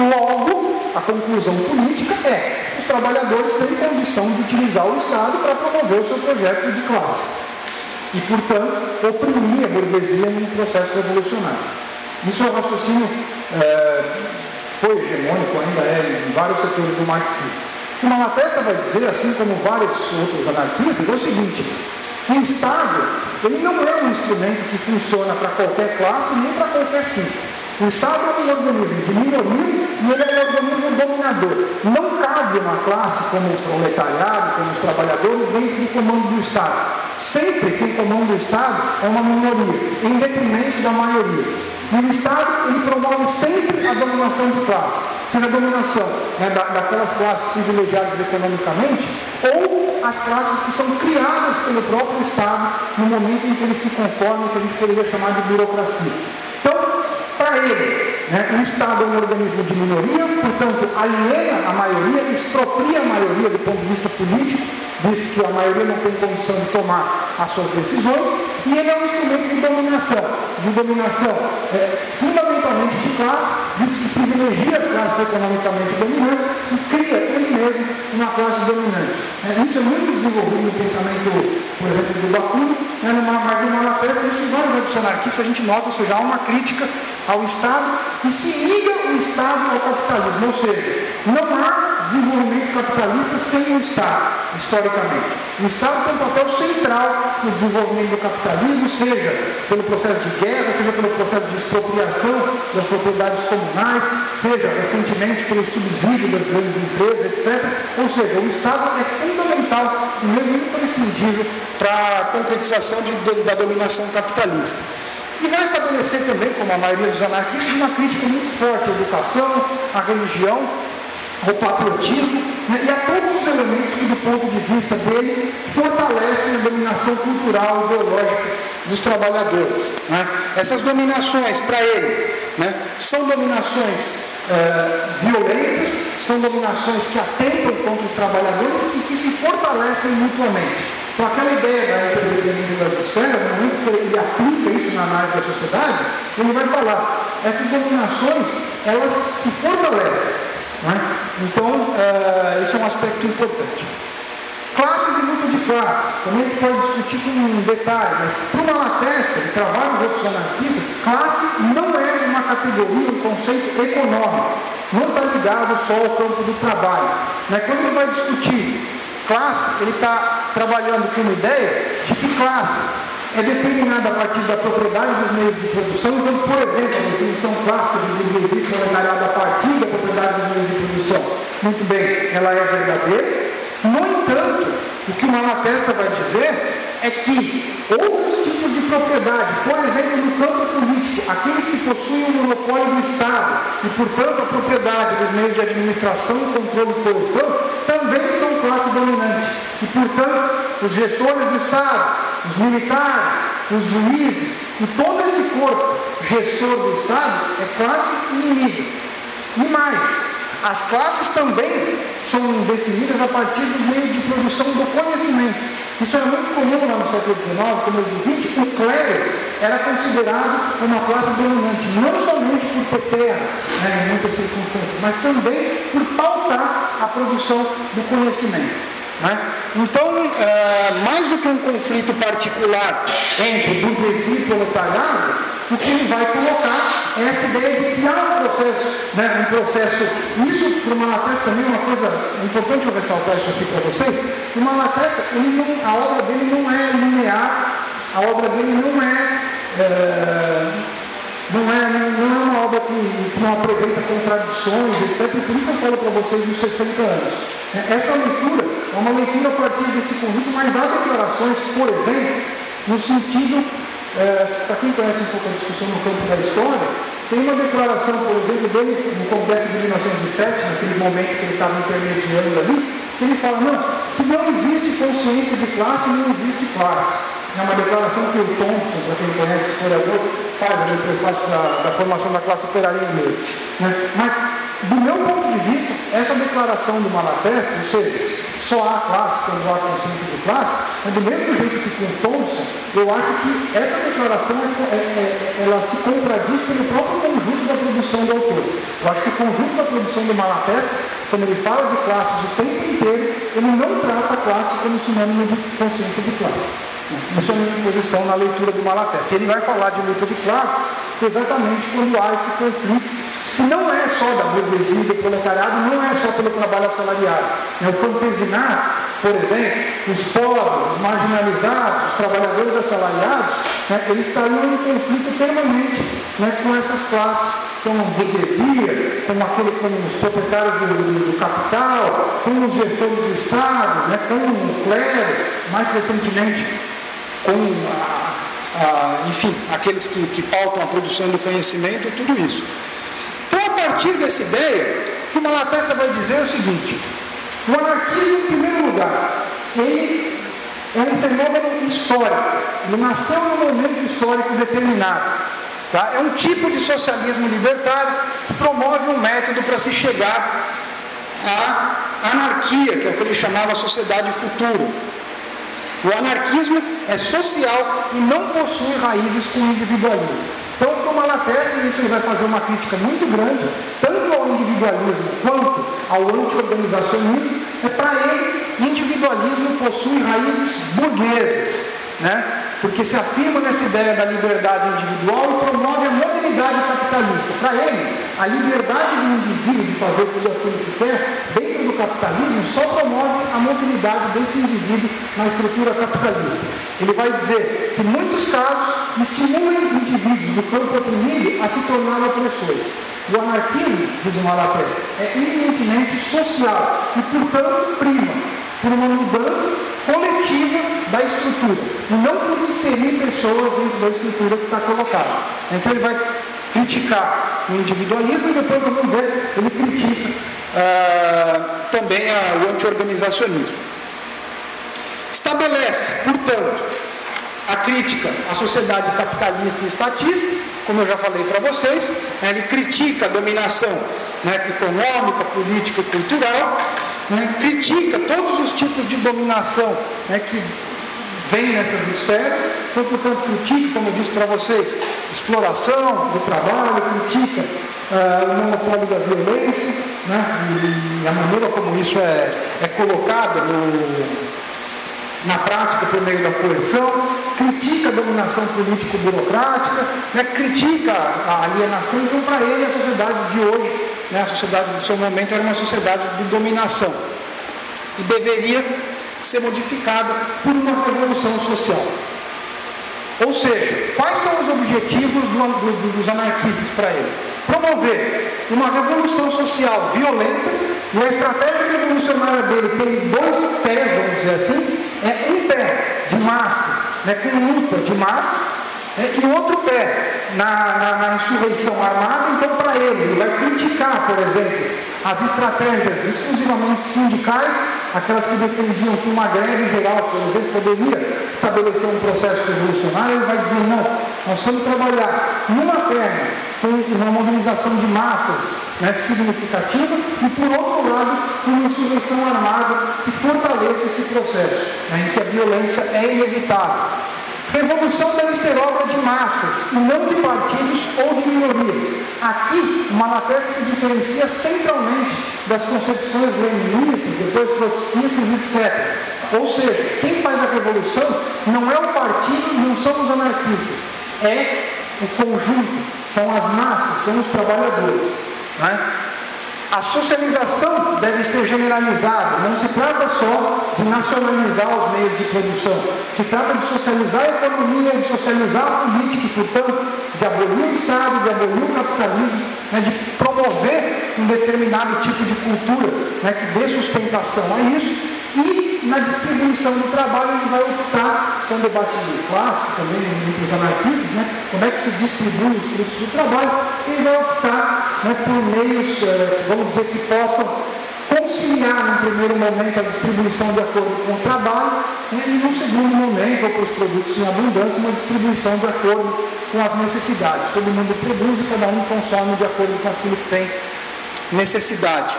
Logo, a conclusão política é: os trabalhadores têm condição de utilizar o Estado para promover o seu projeto de classe e, portanto, oprimir a burguesia num processo revolucionário. Isso é um raciocínio, é, foi hegemônico, ainda é em vários setores do marxismo. que o Malatesta vai dizer, assim como vários outros anarquistas, é o seguinte: o Estado, ele não é um instrumento que funciona para qualquer classe nem para qualquer fim. O Estado é um organismo de minoria e ele é um organismo dominador. Não cabe uma classe como o proletariado, como os trabalhadores, dentro do comando do Estado. Sempre quem comanda o Estado é uma minoria, em detrimento da maioria. E o Estado, ele promove sempre a dominação de classe, seja a dominação, né, da, daquelas classes privilegiadas economicamente, ou as classes que são criadas pelo próprio Estado no momento em que ele se conforma, que a gente poderia chamar de burocracia. Então, para ele, né, o Estado é um organismo de minoria, portanto, aliena a maioria, expropria a maioria do ponto de vista político, visto que a maioria não tem condição de tomar as suas decisões, e ele é um instrumento de dominação, de dominação é, fundamentalmente de classe, visto que privilegia as classes economicamente dominantes e cria ele mesmo uma classe dominante. É, isso é muito desenvolvido no pensamento, por exemplo, do Bakunin, né, mas no Malatesta, isso em vários outros anarquistas a gente nota, ou seja, há uma crítica ao Estado e se liga o Estado ao capitalismo, ou seja, não há desenvolvimento capitalista sem o Estado, historicamente. O Estado tem um papel central no desenvolvimento do capitalismo, seja pelo processo de guerra, seja pelo processo de expropriação das propriedades comunais, seja recentemente pelo subsídio das grandes empresas, etcétera. Ou seja, o Estado é fundamental e mesmo imprescindível para a concretização de, de, da dominação capitalista. E vai estabelecer também, como a maioria dos anarquistas, uma crítica muito forte à educação, à religião, ao patriotismo, né, e a todos os elementos que, do ponto de vista dele, fortalecem a dominação cultural e ideológica dos trabalhadores. Né? Essas dominações, para ele, né, são dominações é, violentas, são dominações que atentam contra os trabalhadores e que se fortalecem mutuamente. Então, aquela ideia da interdependência das esferas, no momento que ele aplica isso na análise da sociedade, ele vai falar, essas dominações, elas se fortalecem. Né? Então, uh, esse é um aspecto importante. Classes e luta de classes, também a gente pode discutir com um detalhe, mas para o Malatesta e para vários outros anarquistas, classe não é uma categoria, um conceito econômico, não está ligado só ao campo do trabalho. Né? Quando ele vai discutir classe, ele está trabalhando com uma ideia de que classe é determinada a partir da propriedade dos meios de produção. Então, por exemplo, a definição clássica de burguesia e proletariado a partir da propriedade dos meios de produção, muito bem, ela é verdadeira. No entanto, o que o Malatesta vai dizer é que outros tipos de propriedade, por exemplo, no campo político, aqueles que possuem o monopólio do Estado e, portanto, a propriedade dos meios de administração, controle e coerção, também são classe dominante. E, portanto, os gestores do Estado, os militares, os juízes e todo esse corpo gestor do Estado é classe inimiga. E mais, as classes também são definidas a partir dos meios de produção do conhecimento. Isso era muito comum lá no século dezenove, começo do vinte, o clero era considerado uma classe dominante, não somente por ter terra, né, em muitas circunstâncias, mas também por pautar a produção do conhecimento. Né? Então, é, mais do que um conflito particular entre burguesia e proletariado, o que ele vai colocar é essa ideia de que há um processo, né, um processo, isso para o Malatesta também é uma coisa importante eu ressaltar isso aqui para vocês. O Malatesta, ele não, a obra dele não é linear, a obra dele não é, é Não é, não é uma obra que, que não apresenta contradições, etcétera. E por isso eu falo para vocês dos sessenta anos. Essa leitura é uma leitura a partir desse conjunto, mas há declarações, por exemplo, no sentido, é, para quem conhece um pouco a discussão no campo da história, tem uma declaração, por exemplo, dele no Congresso de mil novecentos e sete, naquele momento que ele estava intermediando ali, que ele fala, não, se não existe consciência de classe, não existe classes. É uma declaração que o Thompson, para quem conhece o historiador, faz no prefácio da, da formação da classe operária inglesa. Né? Mas, do meu ponto de vista, essa declaração do Malatesta, ou seja, só há classe quando há consciência de classe, mas do mesmo jeito que com o Thompson, eu acho que essa declaração é, é, ela se contradiz pelo próprio conjunto da produção do autor. Eu acho que o conjunto da produção do Malatesta, quando ele fala de classes o tempo inteiro, ele não trata a classe como sinônimo de consciência de classe. Isso é a minha posição na leitura do Malatesta. Ele vai falar de luta de classe exatamente quando há esse conflito que não é só da burguesia e do proletariado, não é só pelo trabalho assalariado. O campesinato, por exemplo, os pobres, os marginalizados, os trabalhadores assalariados, né, eles estariam em conflito permanente, né, com essas classes, com a burguesia, com, aquele, com os proprietários do, do, do capital, com os gestores do Estado, né, com o clero, mais recentemente com a, a, enfim, aqueles que, que pautam a produção do conhecimento, tudo isso. Então, a partir dessa ideia, o que o Malatesta vai dizer é o seguinte: o anarquismo, em primeiro lugar, ele é um fenômeno histórico, ele nasceu num momento histórico determinado. Tá? É um tipo de socialismo libertário que promove um método para se chegar à anarquia, que é o que ele chamava sociedade futura. O anarquismo é social e não possui raízes com o individualismo. Então, para o Malatesta, isso ele vai fazer uma crítica muito grande, tanto ao individualismo quanto ao anti-organizacionismo. É para ele, o individualismo possui raízes burguesas, né? Porque se afirma nessa ideia da liberdade individual e promove a mobilidade capitalista. Para ele, a liberdade do indivíduo de fazer tudo aquilo que quer, dentro do capitalismo, só promove a mobilidade desse indivíduo na estrutura capitalista. Ele vai dizer que, em muitos casos, estimulam indivíduos do campo oprimido a se tornar opressores. O anarquismo, diz o Malatesta, é eminentemente social e, portanto, prima por uma mudança coletiva da estrutura, e não por inserir pessoas dentro da estrutura que está colocada. Então ele vai criticar o individualismo e depois nós vamos ver, ele critica uh, também a, o anti-organizacionismo. Estabelece, portanto, a crítica à sociedade capitalista e estatista, como eu já falei para vocês. Ele critica a dominação, né, econômica, política e cultural, né, critica todos os tipos de dominação, né, que vem nessas esferas. Então, portanto, critica, como eu disse para vocês, exploração do trabalho, critica uh, o monopólio da violência, né, e a maneira como isso é, é colocado no, na prática por meio da coerção, critica a dominação político-burocrática, né, critica a alienação. Então, para ele, a sociedade de hoje, né, a sociedade do seu momento, era uma sociedade de dominação e deveria ser modificada por uma revolução social. Ou seja, quais são os objetivos do, do, dos anarquistas para ele? Promover uma revolução social violenta, e a estratégia revolucionária dele tem dois pés, vamos dizer assim. É um pé de massa, né, com luta de massa, né, e outro pé na, na, na insurreição armada. Então, para ele, ele vai criticar, por exemplo, as estratégias exclusivamente sindicais, aquelas que defendiam que uma greve geral, por exemplo, poderia estabelecer um processo revolucionário. Ele vai dizer: não, nós precisamos trabalhar numa perna com uma mobilização de massas, né, significativa, e por outro lado, com uma insurreição armada que fortaleça esse processo, né, em que a violência é inevitável. Revolução deve ser obra de massas e não de partidos ou de minorias. Aqui, o Malatesta se diferencia centralmente das concepções leninistas, depois trotskistas, etcétera. Ou seja, quem faz a revolução não é o partido, não são os anarquistas, é o conjunto, são as massas, são os trabalhadores, né? A socialização deve ser generalizada, não se trata só de nacionalizar os meios de produção, se trata de socializar a economia, de socializar a política, e, portanto, de abolir o Estado, de abolir o capitalismo, né, de promover um determinado tipo de cultura, né, que dê sustentação a isso. E na distribuição do trabalho ele vai optar, isso é um debate clássico também entre os anarquistas, né, como é que se distribui os frutos do trabalho. Ele vai optar, né, por meios, vamos dizer, que possam conciliar no primeiro momento a distribuição de acordo com o trabalho, né, e no segundo momento, ou para os produtos em abundância, uma distribuição de acordo com as necessidades. Todo mundo produz e cada um consome de acordo com aquilo que tem necessidade.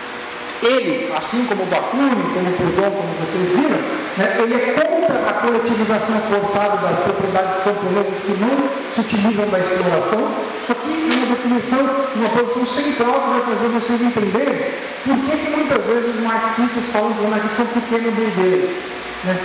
Ele, assim como o Bakunin, como o Proudhon, como vocês viram, né, ele é contra a coletivização forçada das propriedades camponesas que não se utilizam da exploração. Isso aqui é uma definição, uma posição central que vai fazer vocês entenderem por que, que muitas vezes os marxistas falam que os anarquistas são pequenos burgueses, né?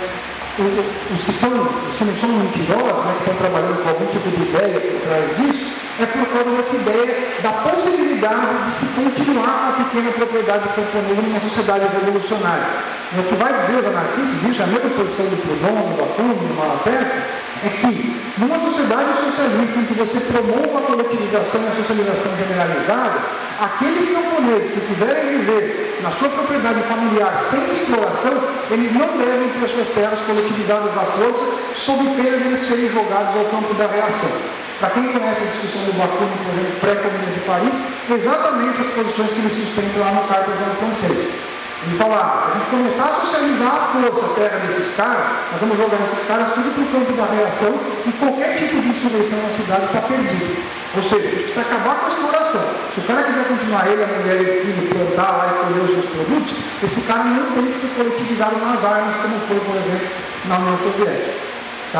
Os que, são, os que não são mentirosos, né, que estão trabalhando com algum tipo de ideia por trás disso, é por causa dessa ideia da possibilidade de se continuar com a pequena propriedade camponesa numa sociedade revolucionária. E o que vai dizer os anarquistas, isso é a mesma posição do Proudhon, do Bakunin, do Malatesta, é que numa sociedade socialista em que você promova a coletivização e a socialização generalizada, aqueles camponeses que quiserem viver na sua propriedade familiar sem exploração, eles não devem ter suas terras coletivizadas à força, sob pena de eles serem jogados ao campo da reação. Para quem conhece a discussão do Bakunin, por exemplo, pré-Comuna de Paris, exatamente as posições que ele sustenta lá no Cartesiano francês. Ele fala, ah, se a gente começar a socializar a força a terra desses caras, nós vamos jogar esses caras tudo para o campo da reação e qualquer tipo de insurreição na cidade está perdido. Ou seja, a gente precisa acabar com a exploração. Se o cara quiser continuar ele, a mulher e o filho, plantar lá e colher os seus produtos, esse cara não tem que ser coletivizado nas armas, como foi, por exemplo, na União Soviética. Tá?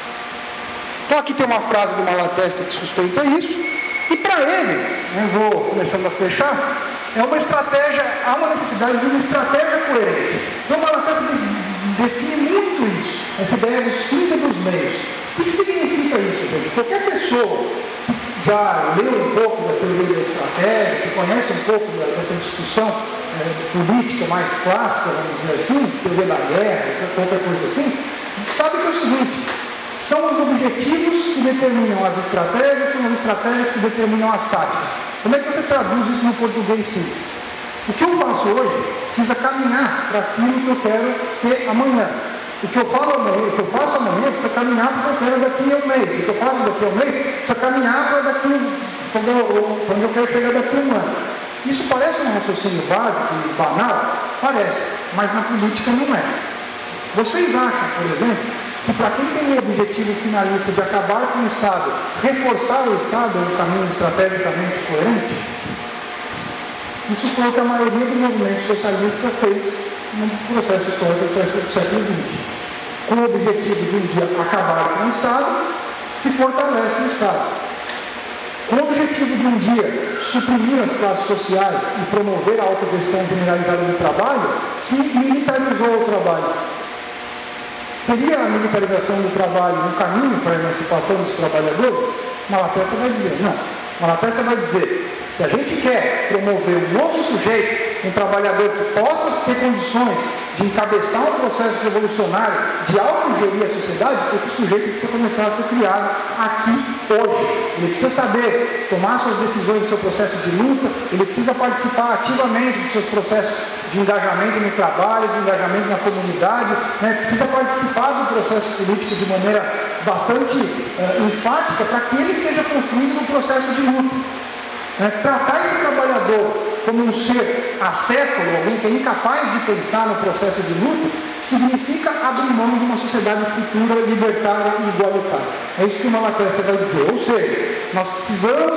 Então aqui tem uma frase do Malatesta que sustenta isso, e para ele, eu vou começando a fechar, é uma estratégia, há uma necessidade de uma estratégia coerente. Então o Malatesta define muito isso, essa ideia dos fins e dos meios. O que significa isso, gente? Qualquer pessoa que já leu um pouco da teoria da estratégia, que conhece um pouco dessa discussão é, política mais clássica, vamos dizer assim, teoria da guerra, qualquer coisa assim, sabe que é o seguinte: são os objetivos que determinam as estratégias, são as estratégias que determinam as táticas. Como é que você traduz isso no português simples? O que eu faço hoje precisa caminhar para aquilo que eu quero ter amanhã. O que eu falo amanhã, o que eu faço amanhã precisa caminhar para o que eu quero daqui a um mês. O que eu faço daqui a um mês precisa caminhar para daqui para onde eu quero chegar daqui a um ano. Isso parece um raciocínio básico e banal? Parece, mas na política não é. Vocês acham, por exemplo, que para quem tem o objetivo finalista de acabar com o Estado, reforçar o Estado é um caminho estrategicamente coerente? Isso foi o que a maioria do movimento socialista fez no processo histórico do século vinte. Com o objetivo de um dia acabar com o Estado, se fortalece o Estado. Com o objetivo de um dia suprimir as classes sociais e promover a autogestão generalizada do trabalho, se militarizou o trabalho. Seria a militarização do trabalho um caminho para a emancipação dos trabalhadores? Malatesta vai dizer, não. Malatesta vai dizer, se a gente quer promover um novo sujeito, um trabalhador que possa ter condições de encabeçar um processo revolucionário, de autogerir a sociedade, esse sujeito precisa começar a ser criado aqui, hoje. Ele precisa saber tomar suas decisões do seu processo de luta, ele precisa participar ativamente dos seus processos de engajamento no trabalho, de engajamento na comunidade, né? Precisa participar do processo político de maneira bastante uh, enfática para que ele seja construído no processo de luta. Né? Tratar esse trabalhador como um ser acéfalo, alguém que é incapaz de pensar no processo de luta, significa abrir mão de uma sociedade futura, libertária e igualitária. É isso que o Malatesta vai dizer. Ou seja, nós precisamos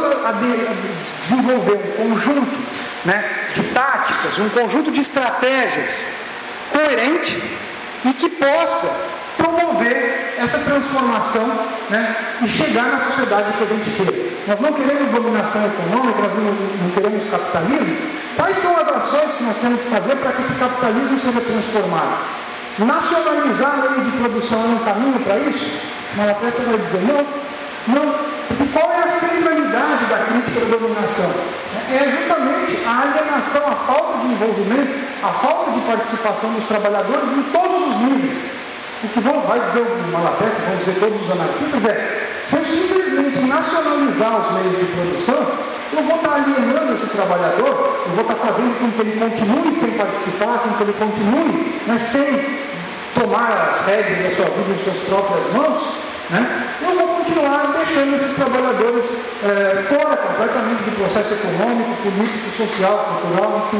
desenvolver um conjunto, né, de táticas, um conjunto de estratégias coerente e que possa promover essa transformação, né, e chegar na sociedade que a gente quer. Nós não queremos dominação econômica, nós não, não queremos capitalismo. Quais são as ações que nós temos que fazer para que esse capitalismo seja transformado? Nacionalizar a lei de produção é um caminho para isso? Malatesta vai dizer não, não, porque qual é a centralidade da crítica da dominação? É justamente a alienação, a falta de envolvimento, a falta de participação dos trabalhadores em todos os níveis. O que vão, vai dizer o Malatesta, vão dizer todos os anarquistas, é: se eu simplesmente nacionalizar os meios de produção, eu vou estar alienando esse trabalhador, eu vou estar fazendo com que ele continue sem participar, com que ele continue, né, sem tomar as rédeas da sua vida em suas próprias mãos, né, eu vou continuar deixando esses trabalhadores é, fora completamente do processo econômico, político, social, cultural, enfim.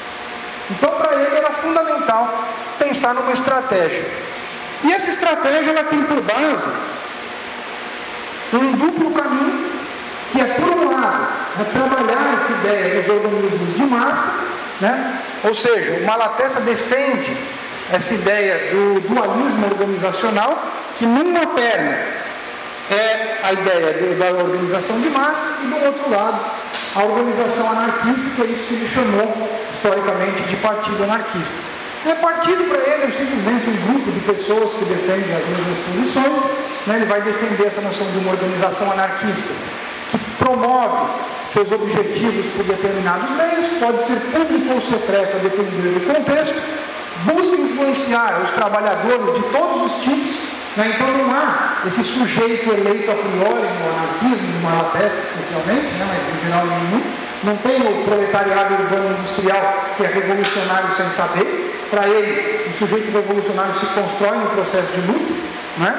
Então, para ele era fundamental pensar numa estratégia. E essa estratégia ela tem por base um duplo caminho, que é, por um lado, é trabalhar essa ideia dos organismos de massa, né? Ou seja, o Malatesta defende essa ideia do dualismo organizacional, que numa perna é a ideia de, da organização de massa e do outro lado a organização anarquista, que é isso que ele chamou historicamente de partido anarquista. É partido para ele é simplesmente um grupo de pessoas que defendem as mesmas posições, né? Ele vai defender essa noção de uma organização anarquista que promove seus objetivos por determinados meios, pode ser público ou secreto, a depender do contexto, busca influenciar os trabalhadores de todos os tipos, né? Então não há esse sujeito eleito a priori no anarquismo, no Malatesta especialmente, né? Mas em geral nenhum. Não tem o proletariado urbano industrial que é revolucionário sem saber. Para ele, o sujeito revolucionário se constrói no processo de luta, né?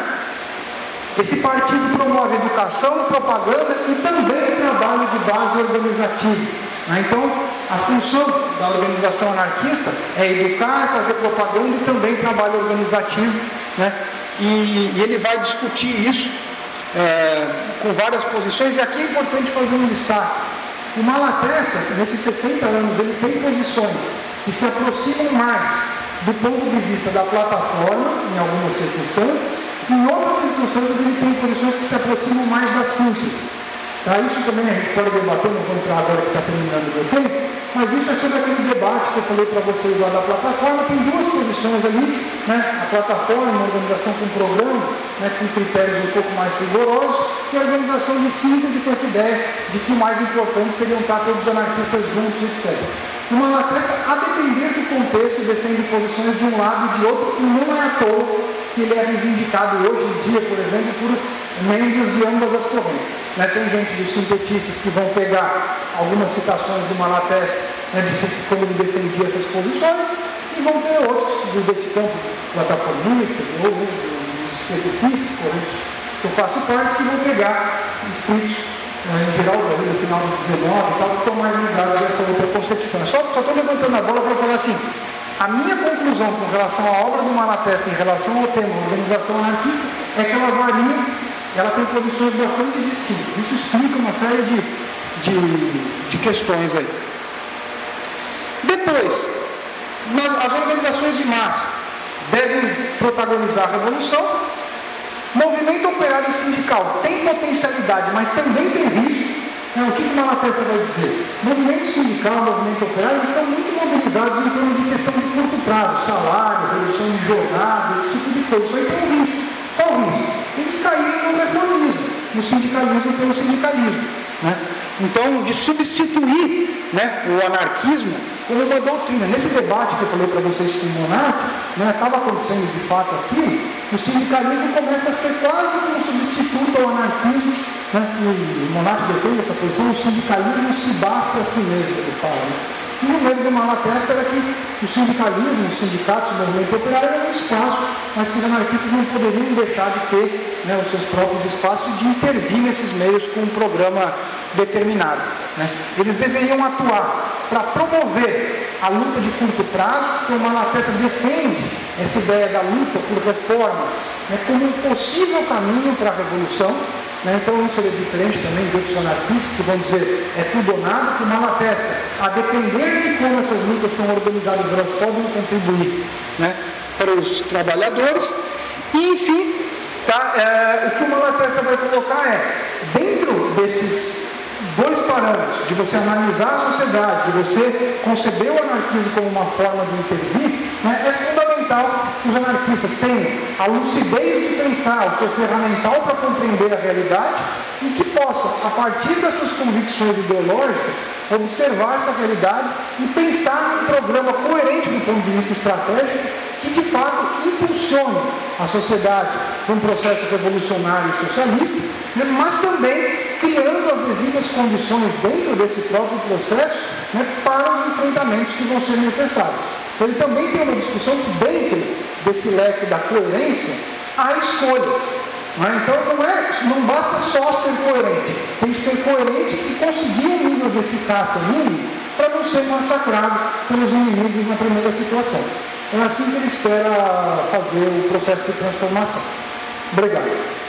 Esse partido promove educação, propaganda e também trabalho de base organizativa, né? Então, a função da organização anarquista é educar, fazer propaganda e também trabalho organizativo, né? E, e ele vai discutir isso é, com várias posições, e aqui é importante fazer um destaque. O Malatesta, nesses sessenta anos, ele tem posições que se aproximam mais do ponto de vista da plataforma, em algumas circunstâncias, e em outras circunstâncias ele tem posições que se aproximam mais da síntese. Tá? Isso também a gente pode debater, não vou entrar agora que está terminando o meu tempo, mas isso é sobre aquele debate que eu falei para vocês lá da plataforma. Tem duas posições ali, né? A plataforma, uma organização com programa, né? Com critérios um pouco mais rigorosos, e a organização de síntese com essa ideia de que o mais importante seria estar todos os anarquistas juntos, etcétera. O Malatesta, a depender do contexto, defende posições de um lado e de outro, e não é à toa que ele é reivindicado hoje em dia, por exemplo, por membros de ambas as correntes, né? Tem gente dos sintetistas que vão pegar algumas citações do Malatesta, né, de como ele defendia essas posições, e vão ter outros desse campo plataformista, ou dos especificistas, que eu faço parte, que vão pegar escritos, né, em geral, no final do dezenove, que estão mais ligados a essa outra concepção. Só estou levantando a bola para falar assim, a minha conclusão com relação à obra do Malatesta em relação ao tema organização anarquista é que ela varia, ela tem posições bastante distintas. Isso explica uma série de, de, de questões aí. Depois, nas, as organizações de massa devem protagonizar a revolução. Movimento operário e sindical tem potencialidade, mas também tem risco. Então, o que o Malatesta vai dizer? Movimento sindical, movimento operário, eles estão muito mobilizados em torno de questão de curto prazo, salário, redução de jornada, esse tipo de coisa. Isso aí tem um risco. Qual o risco? Eles caírem no reformismo, no sindicalismo pelo sindicalismo, né? Então, de substituir, né, o anarquismo como uma doutrina. Nesse debate que eu falei para vocês com o Monarque, né, estava acontecendo de fato aquilo, o sindicalismo começa a ser quase como um substituto ao anarquismo, né? E o Monarque defende essa posição, o sindicalismo se basta a si mesmo, ele fala, né? E o meio do Malatesta era que o sindicalismo, os sindicatos, o movimento operário era um espaço, mas que os anarquistas não poderiam deixar de ter, né, os seus próprios espaços e de intervir nesses meios com um programa determinado, né? Eles deveriam atuar para promover a luta de curto prazo, porque o Malatesta defende essa ideia da luta por reformas, né, como um possível caminho para a revolução. Né? Então isso é diferente também de outros anarquistas que vão dizer é tudo ou nada, que o Malatesta, a depender de como essas lutas são organizadas, elas podem contribuir, né, para os trabalhadores. E enfim, tá, é, o que o Malatesta vai colocar é, dentro desses dois parâmetros, de você analisar a sociedade, de você conceber o anarquismo como uma forma de intervir, né, é fundamental que os anarquistas tenham a lucidez de pensar, o seu ferramental para compreender a realidade e que possam, a partir das suas convicções ideológicas, observar essa realidade e pensar num programa coerente do ponto de vista estratégico que, de fato, impulsione a sociedade para um processo revolucionário e socialista, né, mas também criando as devidas condições dentro desse próprio processo, né, para os enfrentamentos que vão ser necessários. Então ele também tem uma discussão que dentro desse leque da coerência há escolhas. Né? Então não, é, não basta só ser coerente, tem que ser coerente e conseguir um nível de eficácia mínimo para não ser massacrado pelos inimigos na primeira situação. É assim que ele espera fazer o processo de transformação. Obrigado.